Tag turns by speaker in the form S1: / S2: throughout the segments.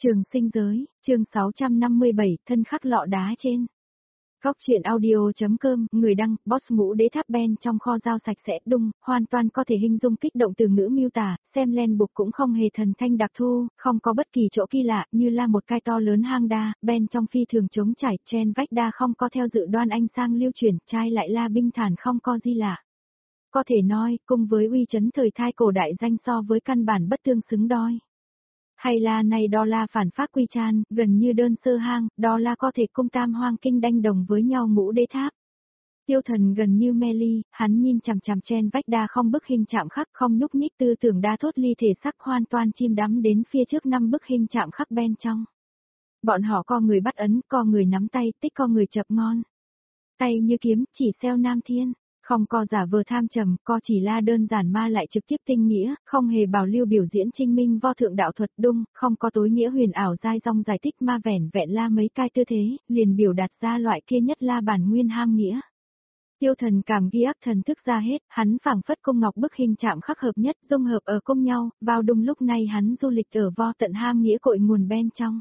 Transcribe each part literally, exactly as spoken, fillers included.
S1: Trường sinh giới, chương sáu trăm năm mươi bảy, thân khắc lọ đá trên. Góc truyện audio.com, người đăng, boss ngũ đế tháp ben trong kho dao sạch sẽ, đung, hoàn toàn có thể hình dung kích động từ ngữ miêu tả, xem len buộc cũng không hề thần thanh đặc thu, không có bất kỳ chỗ kỳ lạ, như là một cái to lớn hang đa, ben trong phi thường trống trải, trên vách đa không có theo dự đoan anh sang lưu chuyển, trai lại là binh thản không có gì lạ. Có thể nói, cùng với uy chấn thời thai cổ đại danh so với căn bản bất tương xứng đôi. Hay là này đó là phản phác quy chan, gần như đơn sơ hang, đó là có thể cung tam hoang kinh đanh đồng với nhau ngũ đế tháp. Tiêu thần gần như mê ly, hắn nhìn chằm chằm trên vách đa không bức hình chạm khắc không nhúc nhích tư tưởng đa thốt ly thể sắc hoàn toàn chim đắm đến phía trước năm bức hình chạm khắc bên trong. Bọn họ co người bắt ấn, co người nắm tay, tích co người chập ngon. Tay như kiếm, chỉ xeo nam thiên. Không co giả vờ tham trầm, co chỉ là đơn giản ma lại trực tiếp tinh nghĩa, không hề bảo lưu biểu diễn trinh minh vo thượng đạo thuật đung, không có tối nghĩa huyền ảo dai dong giải thích ma vẻn vẹn la mấy cái tư thế, liền biểu đạt ra loại kia nhất la bản nguyên ham nghĩa. Tiêu thần cảm ghi áp thần thức ra hết, hắn phảng phất cung ngọc bức hình chạm khắc hợp nhất, dung hợp ở cùng nhau, vào đung lúc này hắn du lịch ở vo tận ham nghĩa cội nguồn bên trong.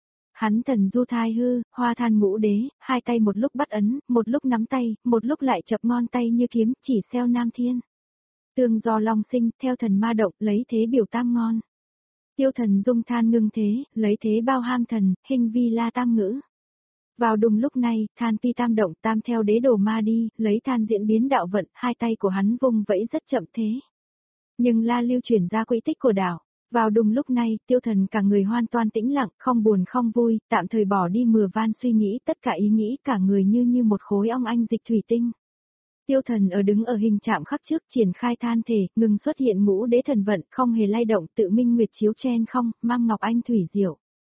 S1: Hắn thần du thai hư, hoa than ngũ đế, hai tay một lúc bắt ấn, một lúc nắm tay, một lúc lại chập ngon tay như kiếm, chỉ xeo nam thiên. Tương do long sinh, theo thần ma động, lấy thế biểu tam ngon. Tiêu thần dung than ngưng thế, lấy thế bao ham thần, hình vi la tam ngữ. Vào đùng lúc này, than pi tam động tam theo đế đồ ma đi, lấy than diễn biến đạo vận, hai tay của hắn vung vẫy rất chậm thế. Nhưng la lưu chuyển ra quỹ tích của đảo. Vào đùng lúc này, tiêu thần cả người hoàn toàn tĩnh lặng, không buồn không vui, tạm thời bỏ đi mừa van suy nghĩ, tất cả ý nghĩ cả người như như một khối ong anh dịch thủy tinh. Tiêu thần ở đứng ở hình chạm khắc trước triển khai than thể, ngừng xuất hiện ngũ đế thần vận, không hề lay động, tự minh nguyệt chiếu chen không, mang ngọc anh thủy diệu.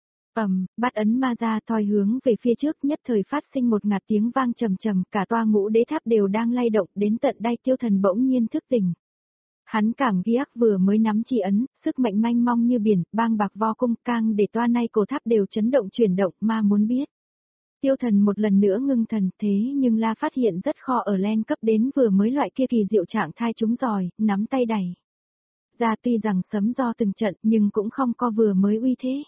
S1: Ầm, bắt ấn ma ra thoi hướng về phía trước nhất thời phát sinh một ngạt tiếng vang trầm trầm, cả toa ngũ đế tháp đều đang lay động, đến tận đây tiêu thần bỗng nhiên thức tỉnh. Hắn cảm ghi ác vừa mới nắm chỉ ấn, sức mạnh manh mong như biển, bang bạc vo cung cang để toa nay cổ tháp đều chấn động chuyển động mà muốn biết. Tiêu thần một lần nữa ngưng thần thế nhưng la phát hiện rất khó ở len cấp đến vừa mới loại kia kỳ diệu trạng thai chúng giỏi, nắm tay đẩy. Ra tuy rằng sấm do từng trận nhưng cũng không có vừa mới uy thế.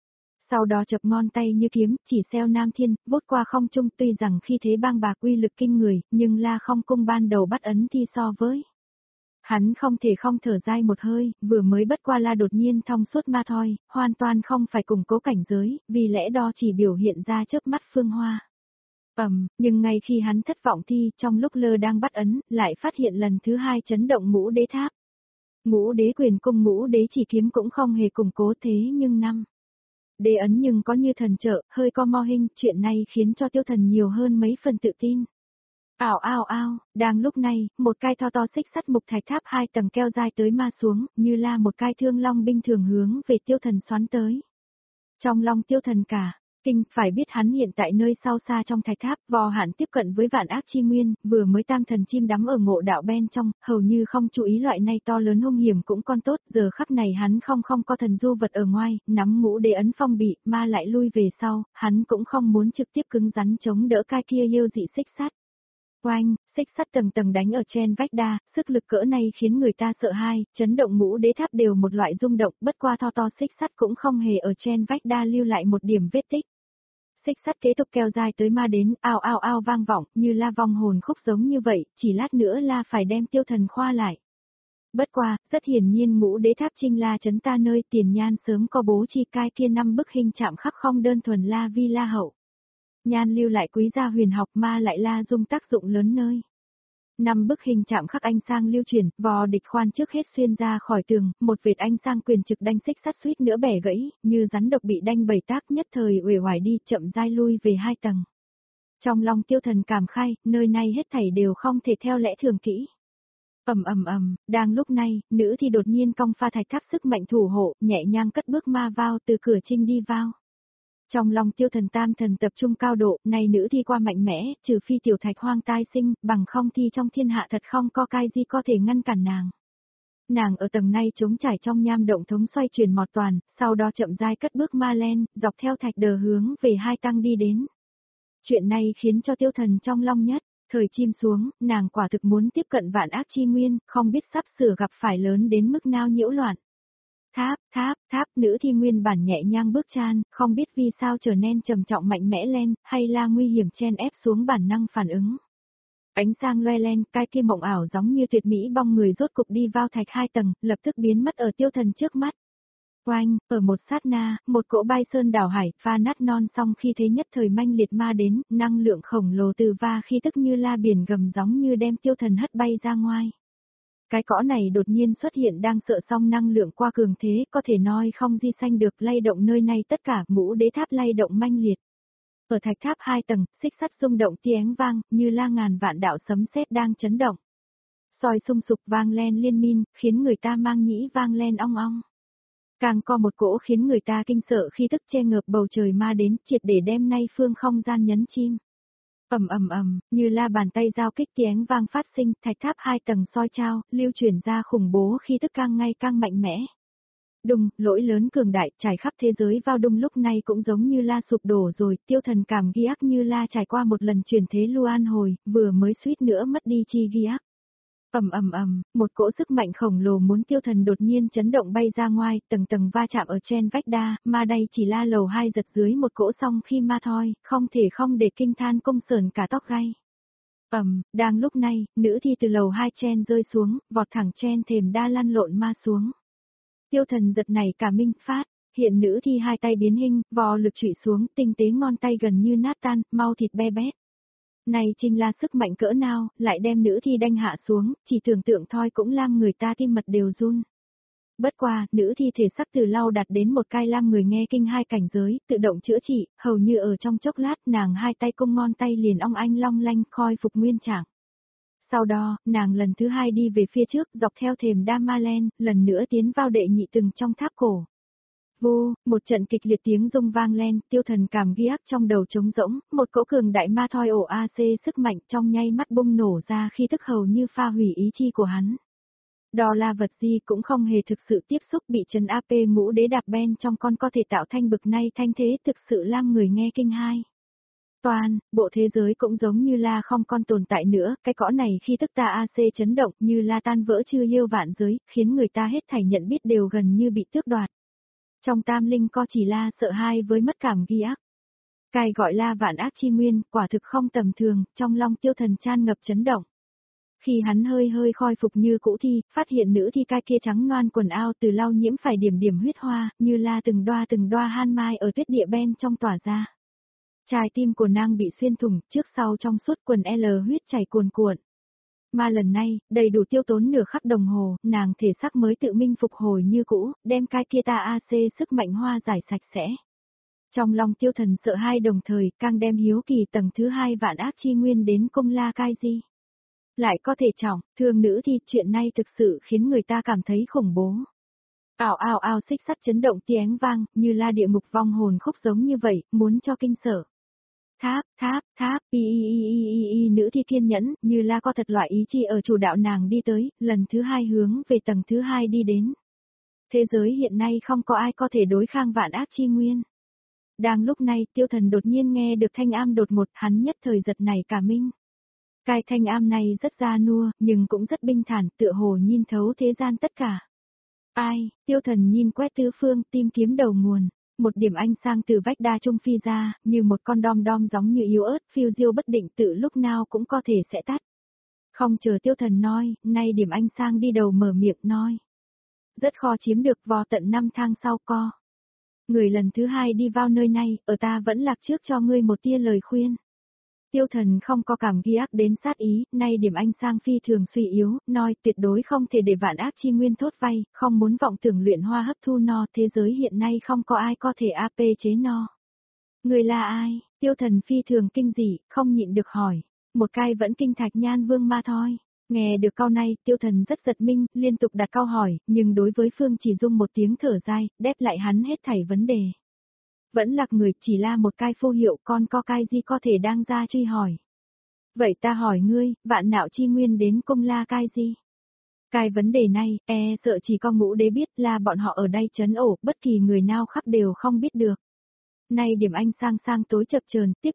S1: Sau đó chập ngon tay như kiếm, chỉ xeo nam thiên, vút qua không trung tuy rằng khi thế bang bạc uy lực kinh người, nhưng la không cung ban đầu bắt ấn thi so với. Hắn không thể không thở dai một hơi, vừa mới bất qua la đột nhiên thông suốt ma thôi, hoàn toàn không phải củng cố cảnh giới, vì lẽ đó chỉ biểu hiện ra chớp mắt phương hoa. Ầm, nhưng ngay khi hắn thất vọng thi, trong lúc lơ đang bắt ấn, lại phát hiện lần thứ hai chấn động ngũ đế tháp. Ngũ đế quyền cung ngũ đế chỉ kiếm cũng không hề củng cố thế nhưng năm. Đế ấn nhưng có như thần trợ, hơi co mo hình, chuyện này khiến cho tiêu thần nhiều hơn mấy phần tự tin. Ảo ao ao, đang lúc này, một cái to to xích sắt mục thạch tháp hai tầng keo dài tới ma xuống, như là một cái thương long binh thường hướng về tiêu thần xoắn tới. Trong lòng tiêu thần cả, kinh, phải biết hắn hiện tại nơi sau xa trong thạch tháp, vò hạn tiếp cận với vạn ác chi nguyên, vừa mới tam thần chim đắm ở ngộ đạo bên trong, hầu như không chú ý loại này to lớn hung hiểm cũng còn tốt, giờ khắc này hắn không không có thần du vật ở ngoài, nắm ngũ đế ấn phong bị, ma lại lui về sau, hắn cũng không muốn trực tiếp cứng rắn chống đỡ cái kia yêu dị xích sắt. Oanh, xích sắt tầng tầng đánh ở trên vách đa, sức lực cỡ này khiến người ta sợ hãi, chấn động ngũ đế tháp đều một loại rung động, bất qua to to xích sắt cũng không hề ở trên vách đa lưu lại một điểm vết tích. Xích sắt kế tục keo dài tới ma đến, ao ao ao vang vọng, như la vong hồn khúc giống như vậy, chỉ lát nữa la phải đem tiêu thần khoa lại. Bất qua, rất hiển nhiên ngũ đế tháp trinh la chấn ta nơi tiền nhan sớm có bố chi cai kia năm bức hình chạm khắc không đơn thuần la vi la hậu. Nhan lưu lại quý gia huyền học ma lại la dung tác dụng lớn nơi. Năm bức hình chạm khắc anh sang lưu truyền, vò địch khoan trước hết xuyên ra khỏi tường, một vệt anh sang quyền trực đanh xích sắt suýt nữa bẻ gãy, như rắn độc bị đanh bảy tác nhất thời uể oải đi chậm dai lui về hai tầng. Trong lòng tiêu thần cảm khai, nơi này hết thảy đều không thể theo lẽ thường kỹ. Ầm ầm ầm, đang lúc này, nữ thì đột nhiên cong pha thạch tháp sức mạnh thủ hộ, nhẹ nhàng cất bước ma vào từ cửa trinh đi vào. Trong lòng tiêu thần tam thần tập trung cao độ, này nữ thi qua mạnh mẽ, trừ phi tiểu thạch hoang tai sinh, bằng không thì trong thiên hạ thật không có cái gì có thể ngăn cản nàng. Nàng ở tầng này chống trải trong nham động thống xoay chuyển mọt toàn, sau đó chậm rãi cất bước ma len, dọc theo thạch đờ hướng về hai tăng đi đến. Chuyện này khiến cho tiêu thần trong lòng nhất, thời chim xuống, nàng quả thực muốn tiếp cận vạn ác chi nguyên, không biết sắp sửa gặp phải lớn đến mức nào nhiễu loạn. tháp, tháp, tháp, nữ thi nguyên bản nhẹ nhàng bước chan, không biết vì sao trở nên trầm trọng mạnh mẽ lên, hay là nguy hiểm chen ép xuống bản năng phản ứng. Ánh sang loe lên, cái kia mộng ảo giống như tuyệt mỹ bong người rốt cục đi vào thạch hai tầng, lập tức biến mất ở Tiêu Thần trước mắt. Oanh, ở một sát na, một cỗ bay sơn đảo hải, pha nát non xong khi thế nhất thời manh liệt ma đến, năng lượng khổng lồ từ va khi tức như la biển gầm giống như đem Tiêu Thần hất bay ra ngoài. Cái cõ này đột nhiên xuất hiện đang sợ xong năng lượng qua cường thế, có thể nói không di sanh được, lay động nơi này tất cả, ngũ đế tháp lay động manh liệt. Ở thạch tháp hai tầng, xích sắt rung động tiếng vang, như la ngàn vạn đạo sấm sét đang chấn động. Soi sung sục vang len liên min, khiến người ta mang nhĩ vang len ong ong. Càng có một cỗ khiến người ta kinh sợ khi tức che ngợp bầu trời ma đến, triệt để đem nay phương không gian nhấn chim. Ầm ầm ầm, như la bàn tay giao kích tiếng vang phát sinh, thạch tháp hai tầng soi trao, lưu chuyển ra khủng bố khi tức càng ngày càng mạnh mẽ. Đùng, lỗi lớn cường đại, trải khắp thế giới vào đùng lúc này cũng giống như la sụp đổ rồi, Tiêu Thần cảm ghi ác như la trải qua một lần chuyển thế lưu an hồi, vừa mới suýt nữa mất đi chi ghi ác. Ầm ầm ầm, một cỗ sức mạnh khổng lồ muốn Tiêu Thần đột nhiên chấn động bay ra ngoài, tầng tầng va chạm ở trên vách đa, mà đây chỉ la lầu hai giật dưới một cỗ xong khi ma thôi, không thể không để kinh than công sờn cả tóc gai. Ầm, đang lúc này, nữ thi từ lầu hai chen rơi xuống, vọt thẳng trên thềm đa lăn lộn ma xuống. Tiêu Thần giật này cả minh phát, hiện nữ thi hai tay biến hình, vò lực trụy xuống, tinh tế ngón tay gần như nát tan, mau thịt be bét. Này chính là sức mạnh cỡ nào, lại đem nữ thi đanh hạ xuống, chỉ tưởng tượng thôi cũng làm người ta tim mật đều run. Bất qua, nữ thi thể sắc từ lau đặt đến một cai làm người nghe kinh hai cảnh giới, tự động chữa trị, hầu như ở trong chốc lát nàng hai tay cung ngón tay liền ong anh long lanh khôi phục nguyên trạng. Sau đó, nàng lần thứ hai đi về phía trước, dọc theo thềm Damalen, lần nữa tiến vào đệ nhị từng trong tháp cổ. Vô, một trận kịch liệt tiếng rung vang lên, Tiêu Thần cảm ghi ác trong đầu trống rỗng, một cỗ cường đại ma thoi ổ a xê sức mạnh trong nháy mắt bung nổ ra khi tức hầu như pha hủy ý chi của hắn. Đó là vật gì cũng không hề thực sự tiếp xúc bị trấn áp ngũ đế đạp ben trong con có thể tạo thanh bực này thanh thế thực sự làm người nghe kinh hai. Toàn, bộ thế giới cũng giống như là không còn tồn tại nữa, cái cõi này khi tức ta a xê chấn động như là tan vỡ chưa yêu vạn giới, khiến người ta hết thảy nhận biết đều gần như bị tước đoạt. Trong tam linh co chỉ là sợ hai với mất cảm ghi ác. Cái gọi là vạn ác chi nguyên, quả thực không tầm thường, trong lòng Tiêu Thần tràn ngập chấn động. Khi hắn hơi hơi khôi phục như cũ thi, phát hiện nữ thi cai kia trắng loan quần áo từ lau nhiễm phải điểm điểm huyết hoa, như là từng đoa từng đoa han mai ở tuyết địa ben trong tỏa ra. Trái tim của nàng bị xuyên thủng, trước sau trong suốt quần L huyết chảy cuồn cuộn. Mà lần này, đầy đủ tiêu tốn nửa khắc đồng hồ, nàng thể xác mới tự minh phục hồi như cũ, đem cái kia ta a xê sức mạnh hoa giải sạch sẽ. Trong lòng Tiêu Thần sợ hai đồng thời, càng đem hiếu kỳ tầng thứ hai vạn ác chi nguyên đến cung la cai di. Lại có thể trọng, thương nữ thì chuyện này thực sự khiến người ta cảm thấy khủng bố. Ào ào ào xích sắt chấn động tiếng vang, như là địa ngục vong hồn khúc giống như vậy, muốn cho kinh sợ. Tháp, tháp, tháp, y y y y y y nữ thi kiên nhẫn, như là có thật loại ý chí ở chủ đạo nàng đi tới, lần thứ hai hướng về tầng thứ hai đi đến. Thế giới hiện nay không có ai có thể đối kháng vạn ác chi nguyên. Đang lúc này, Tiêu Thần đột nhiên nghe được thanh am đột một, hắn nhất thời giật này cả minh. Cái thanh am này rất già nua, nhưng cũng rất bình thản, tựa hồ nhìn thấu thế gian tất cả. Ai, Tiêu Thần nhìn quét tứ phương, tìm kiếm đầu nguồn. Một điểm ánh sang từ vách đa trung phi ra, như một con đom đom giống như yếu ớt, phiêu diêu bất định tự lúc nào cũng có thể sẽ tắt. Không chờ Tiêu Thần nói, nay điểm ánh sang đi đầu mở miệng nói. Rất khó chiếm được vò tận năm thang sau co. Người lần thứ hai đi vào nơi này, ở ta vẫn lạc trước cho ngươi một tia lời khuyên. Tiêu Thần không có cảm ghi ác đến sát ý, nay điểm ánh sang phi thường suy yếu, nói tuyệt đối không thể để vạn ác chi nguyên thốt vay, không muốn vọng tưởng luyện hoa hấp thu no, thế giới hiện nay không có ai có thể a pê chế no. Người là ai? Tiêu Thần phi thường kinh dị, không nhịn được hỏi, một cái vẫn kinh thạch nhan vương ma thôi. Nghe được câu này, Tiêu Thần rất giật mình, liên tục đặt câu hỏi, nhưng đối với Phương chỉ dung một tiếng thở dài, đáp lại hắn hết thảy vấn đề. Vẫn lạc người chỉ là một cái phô hiệu, con có cái gì có thể đang ra truy hỏi. Vậy ta hỏi ngươi, vạn nạo chi nguyên đến cung la cái gì? Cái vấn đề này, e sợ chỉ có ngũ đế biết là bọn họ ở đây trấn ổ, bất kỳ người nào khác đều không biết được. Nay điểm anh sang sang tối chập chờn tiếp tục,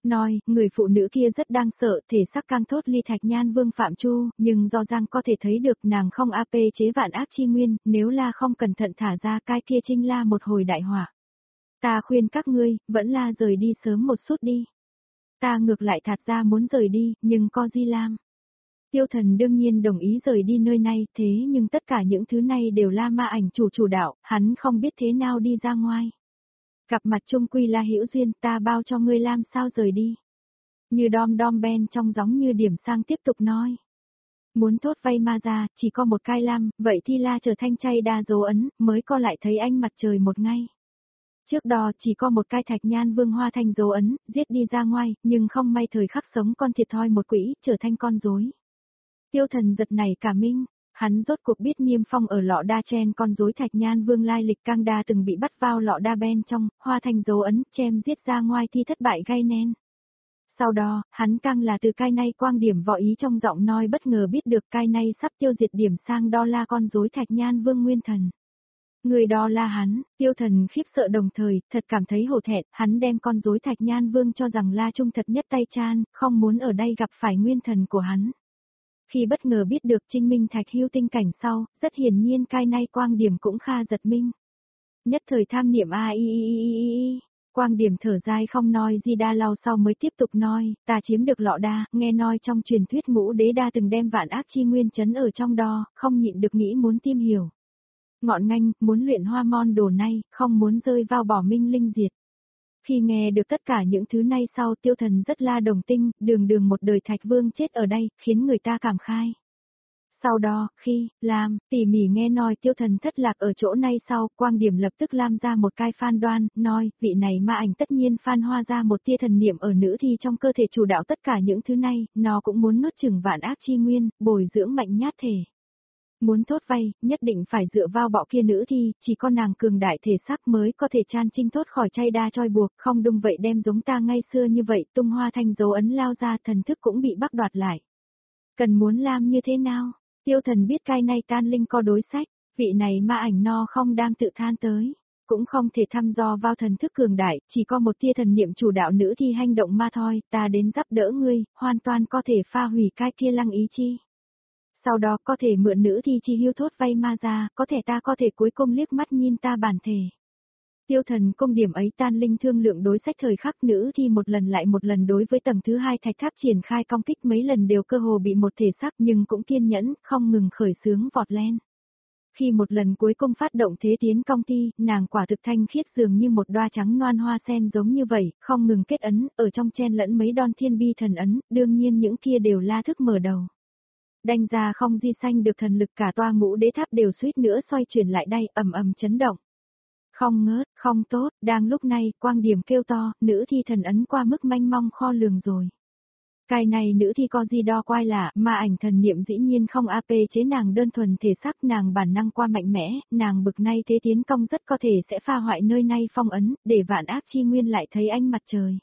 S1: Nói, người phụ nữ kia rất đang sợ, thể sắc càng thốt ly Thạch Nhan Vương Phạm Chu, nhưng do Giang có thể thấy được nàng không áp chế vạn ác chi nguyên, nếu la không cẩn thận thả ra cái kia trinh la một hồi đại hỏa. Ta khuyên các ngươi, vẫn là rời đi sớm một chút đi. Ta ngược lại thật ra muốn rời đi, nhưng có gì làm. Tiêu Thần đương nhiên đồng ý rời đi nơi này, thế nhưng tất cả những thứ này đều là ma ảnh chủ chủ đạo, hắn không biết thế nào đi ra ngoài. Gặp mặt chung quy là hữu duyên, ta bao cho ngươi làm sao rời đi. Như đom đom ben trong giống như điểm sang tiếp tục nói. Muốn thốt vay ma ra, chỉ có một cai lam, vậy thì la trở thanh chay đa dấu ấn, mới co lại thấy ánh mặt trời một ngày. Trước đó chỉ có một cai Thạch Nhan Vương hoa thành dấu ấn, giết đi ra ngoài, nhưng không may thời khắc sống con thiệt thòi một quỷ, trở thành con rối. Tiêu Thần giật này cả minh, hắn rốt cuộc biết Niêm Phong ở lọ đa chen con rối Thạch Nhan Vương lai lịch cang đa từng bị bắt vào lọ đa ben trong, hoa thành dấu ấn, chém giết ra ngoài thì thất bại gây nên. Sau đó, hắn càng là từ cai nay quang điểm võ ý trong giọng nói bất ngờ biết được cai nay sắp tiêu diệt điểm sang đo la con rối Thạch Nhan Vương nguyên thần. Người đó là hắn, Tiêu Thần khiếp sợ đồng thời, thật cảm thấy hổ thẹn, hắn đem con rối Thạch Nhan Vương cho rằng la trung thật nhất tay chan, không muốn ở đây gặp phải nguyên thần của hắn. Khi bất ngờ biết được Trinh Minh Thạch hưu tinh cảnh sau, rất hiển nhiên cai nay quang điểm cũng kha giật minh. Nhất thời tham niệm a i i i i i, quang điểm thở dài không nói gì đa lâu sau mới tiếp tục nói, ta chiếm được lọ đa, nghe nói trong truyền thuyết ngũ đế đa từng đem vạn ác chi nguyên chấn ở trong đó, không nhịn được nghĩ muốn tìm hiểu. Ngọn nganh, muốn luyện hoa mon đồ này, không muốn rơi vào bỏ minh linh diệt. Khi nghe được tất cả những thứ này sau Tiêu Thần rất la đồng tinh, đường đường một đời Thạch Vương chết ở đây, khiến người ta cảm khai. Sau đó, khi, làm, tỉ mỉ nghe nói Tiêu Thần thất lạc ở chỗ này sau, quang điểm lập tức làm ra một cái phan đoan, nói, vị này ma ảnh tất nhiên phan hoa ra một tia thần niệm ở nữ thi trong cơ thể chủ đạo tất cả những thứ này, nó cũng muốn nuốt chửng vạn ác chi nguyên, bồi dưỡng mạnh nhát thể. Muốn thốt vay, nhất định phải dựa vào bọ kia nữ thi, chỉ có nàng cường đại thể xác mới có thể chan trinh thốt khỏi chay đa troi buộc, không đúng vậy đem giống ta ngay xưa như vậy, tung hoa thành dấu ấn lao ra thần thức cũng bị bắt đoạt lại. Cần muốn làm như thế nào? Tiêu Thần biết cai nay tan linh co đối sách, vị này ma ảnh no không đang tự than tới, cũng không thể thăm dò vào thần thức cường đại, chỉ có một tia thần niệm chủ đạo nữ thi hành động ma thôi, ta đến giúp đỡ ngươi, hoàn toàn có thể pha hủy cai kia lăng ý chi. Sau đó có thể mượn nữ thi chi hưu thốt vay ma ra, có thể ta có thể cuối cùng liếc mắt nhìn ta bản thể. Tiêu Thần công điểm ấy tan linh thương lượng đối sách thời khắc nữ thi một lần lại một lần đối với tầng thứ hai thạch tháp triển khai công kích mấy lần đều cơ hồ bị một thể xác nhưng cũng kiên nhẫn, không ngừng khởi sướng vọt lên. Khi một lần cuối cùng phát động thế tiến công thi, nàng quả thực thanh khiết dường như một đoa trắng noan hoa sen giống như vậy, không ngừng kết ấn, ở trong chen lẫn mấy đòn thiên bi thần ấn, đương nhiên những kia đều la thức mở đầu. Đanh ra không di sanh được thần lực cả toa ngũ đế tháp đều suýt nữa xoay chuyển lại đây, ầm ầm chấn động. Không ngớt, không tốt, đang lúc này, quang điểm kêu to, nữ thi thần ấn qua mức manh mong kho lường rồi. Cái này nữ thi có gì đo quay lạ, mà ảnh thần niệm dĩ nhiên không áp chế nàng đơn thuần thể xác nàng bản năng qua mạnh mẽ, nàng bực nay thế tiến công rất có thể sẽ pha hoại nơi này phong ấn, để vạn ác chi nguyên lại thấy ánh mặt trời.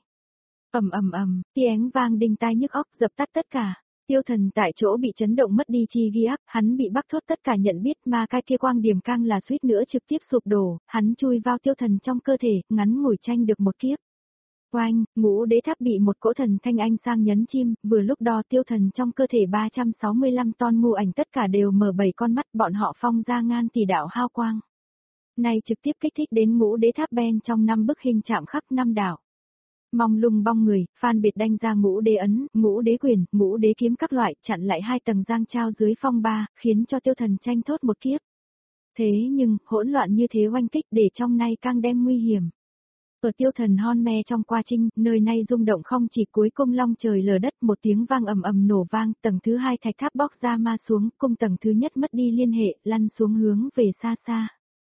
S1: Ầm ầm ầm, tiếng vang đinh tai nhức óc dập tắt tất cả. Tiêu Thần tại chỗ bị chấn động mất đi chi ghi áp, hắn bị bắc thốt tất cả nhận biết mà cái kia quang điểm cang là suýt nữa trực tiếp sụp đổ, hắn chui vào Tiêu Thần trong cơ thể, ngắn ngủi tranh được một kiếp. Oanh, ngũ đế tháp bị một cỗ thần thanh anh sang nhấn chim, vừa lúc đó Tiêu Thần trong cơ thể ba trăm sáu mươi lăm ton ngu ảnh tất cả đều mở bảy con mắt, bọn họ phong ra ngan tỷ đạo hao quang. Này trực tiếp kích thích đến ngũ đế tháp ben trong năm bức hình chạm khắp năm đảo. Mong lung bong người, phan biệt đanh ra ngũ đế ấn, ngũ đế quyền, ngũ đế kiếm các loại, chặn lại hai tầng giang trao dưới phong ba, khiến cho Tiêu Thần tranh thốt một kiếp. Thế nhưng, hỗn loạn như thế oanh kích để trong nay càng đem nguy hiểm. Ở Tiêu Thần hon me trong qua trinh, nơi này rung động không chỉ cuối cung long trời lở đất, một tiếng vang ầm ầm nổ vang, tầng thứ hai thạch tháp bóc ra ma xuống, cung tầng thứ nhất mất đi liên hệ, lăn xuống hướng về xa xa.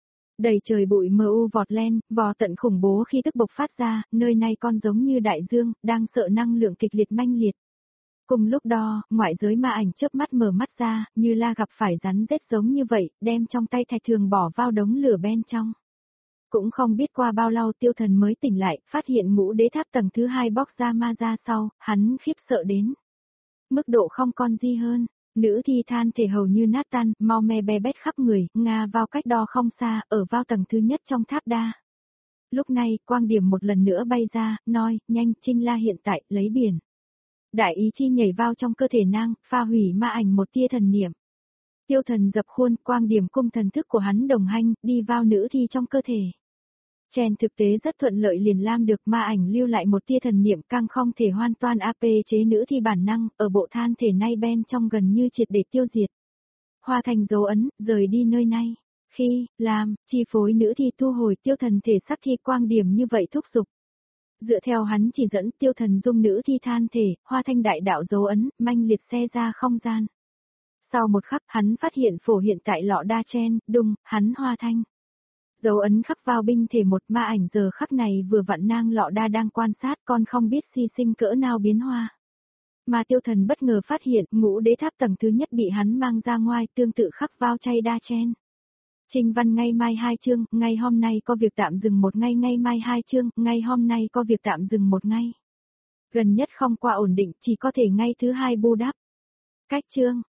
S1: Đầy trời bụi mờ u vọt lên, vò tận khủng bố khi tức bộc phát ra, nơi này con giống như đại dương, đang sợ năng lượng kịch liệt manh liệt. Cùng lúc đó, ngoại giới ma ảnh chớp mắt mở mắt ra, như la gặp phải rắn rết giống như vậy, đem trong tay thạch thường bỏ vào đống lửa bên trong. Cũng không biết qua bao lâu Tiêu Thần mới tỉnh lại, phát hiện ngũ đế tháp tầng thứ hai bóc ra ma ra sau, hắn khiếp sợ đến. Mức độ không còn gì hơn. Nữ thi than thể hầu như nát tan, mau me be bét khắp người, ngà vào cách đo không xa, ở vào tầng thứ nhất trong tháp đa. Lúc này, quang điểm một lần nữa bay ra, nói, nhanh, Trinh La hiện tại, lấy biển. Đại ý chi nhảy vào trong cơ thể nàng, pha hủy ma ảnh một tia thần niệm. Tiêu thần dập khuôn, quang điểm cung thần thức của hắn đồng hành, đi vào nữ thi trong cơ thể. Chen thực tế rất thuận lợi liền lam được ma ảnh lưu lại một tia thần niệm càng không thể hoàn toàn áp chế nữ thi bản năng, ở bộ than thể nay bên trong gần như triệt để tiêu diệt. Hoa thành dấu ấn, rời đi nơi này. Khi, làm, chi phối nữ thi thu hồi tiêu thần thể sắc thi quang điểm như vậy thúc giục. Dựa theo hắn chỉ dẫn tiêu thần dung nữ thi than thể, hoa thanh đại đạo dấu ấn, manh liệt xe ra không gian. Sau một khắc hắn phát hiện phổ hiện tại lọ đa chen, đùng, hắn hoa thanh. Dấu ấn khắc vào binh thể một ma ảnh giờ khắc này vừa vặn nang lọ đa đang quan sát con không biết si sinh cỡ nào biến hoa. Mà tiêu thần bất ngờ phát hiện ngũ đế tháp tầng thứ nhất bị hắn mang ra ngoài tương tự khắc vào chay đa chen. Trình văn ngay mai hai chương, ngày hôm nay có việc tạm dừng một ngày ngay mai hai chương, ngày hôm nay có việc tạm dừng một ngày. Gần nhất không qua ổn định chỉ có thể ngay thứ hai bù đắp. Cách chương.